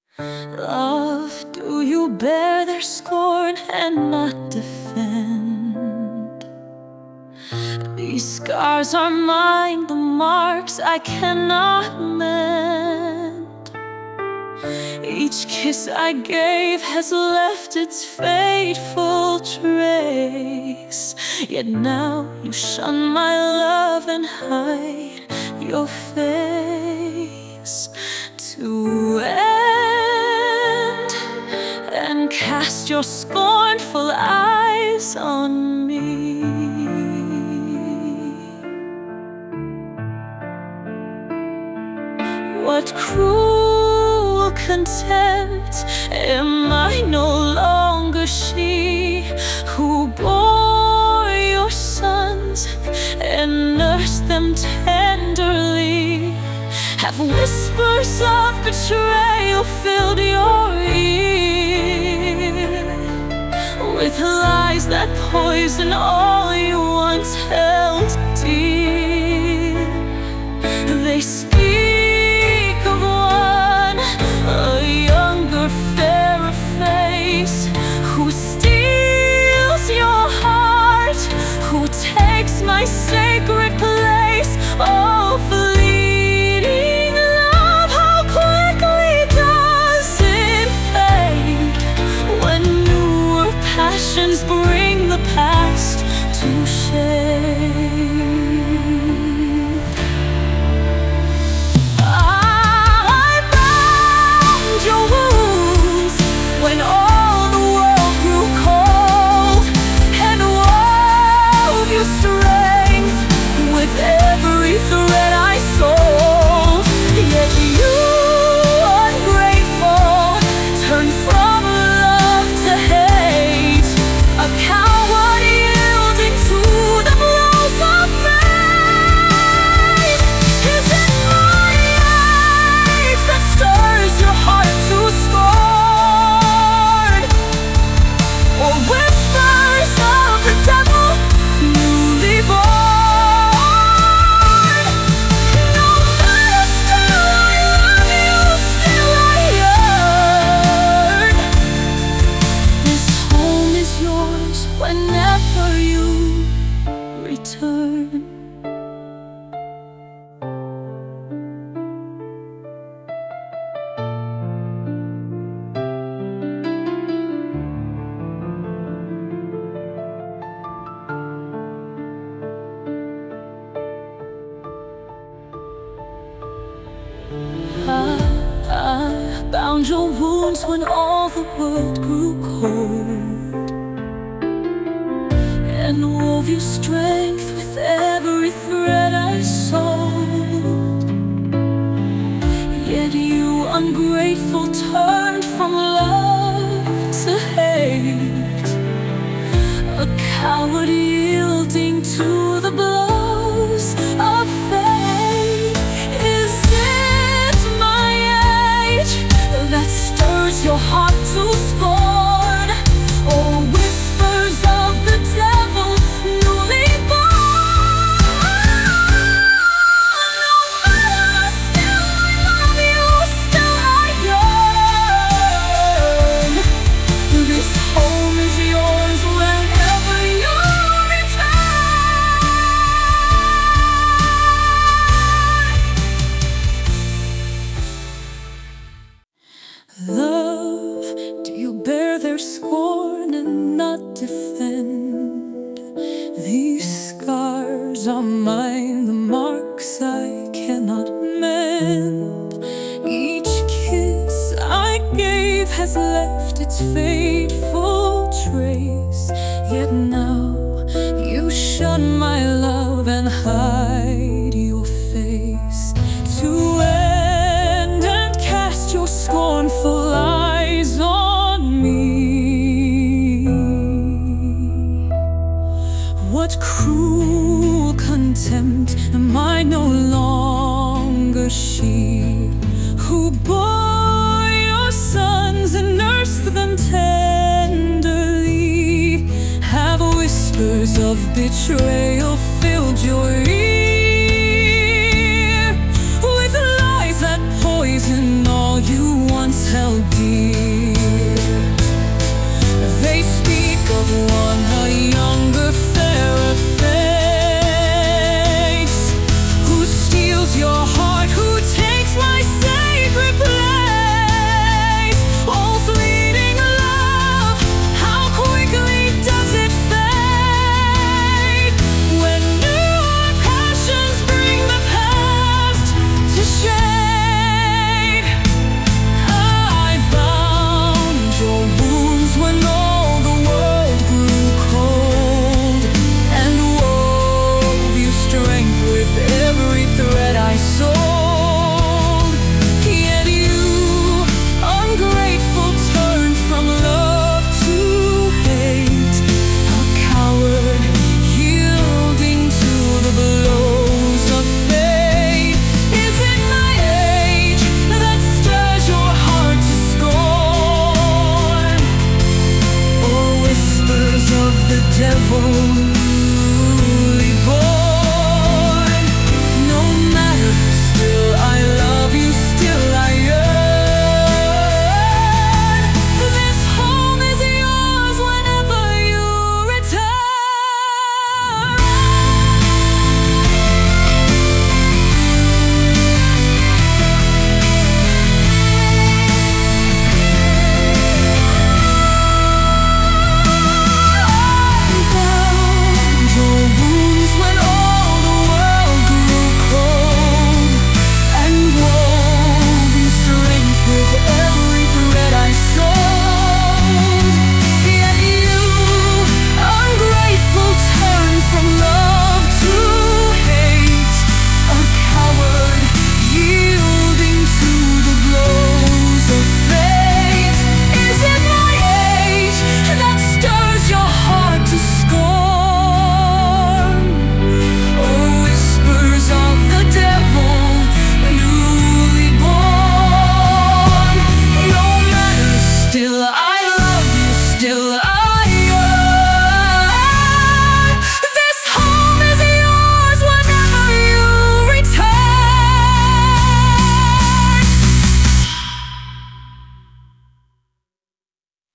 Love, do you bear their scorn and not defend? These scars are mine, the marks I cannot mend. Each kiss I gave has left its fateful trace. Yet now you shun my love and hide your face. To end and cast your scornful eyes on me. What cruel contempt, am I no longer she who bore your sons and nursed them tenderly? Have whispers of betrayal filled your ear, with lies that poison all you once held dear? They speak of one, a younger, fairer face, who steals your heart, who takes my sacred place. Oh, fleeting love, how quickly does it fade, when newer passions bring the past to shame. When all the world grew cold, and wove your strength with every thread I sold. Yet you, ungrateful, turned from love to hate, a coward yielding to the blows of fate. Is it my age that stirs your heart to scorn? Or whispers of the devil, newly born? No matter, still I love you, still I yearn. This home is yours whenever you return. I bound your wounds when all the world grew cold, and wove you strength with every thread I sold. Yet you, ungrateful, turned from love to hate, a coward yielding to the blows of fate. Is it my age that stirs your heart to scorn, or whispers of the devil, newly born? No matter, still I love you, still I yearn. This home is yours whenever you return. Love, do you bear their scorn and not defend? These scars are mine, the marks I cannot mend. Each kiss I gave has left its fateful trace. Yet now you shun my love and hide your face. To end and cast your scornful eyes on me. What cruel contempt, am I no longer she who bore your sons and nursed them tenderly? Have whispers of betrayal filled your ear, with lies that poison all you once held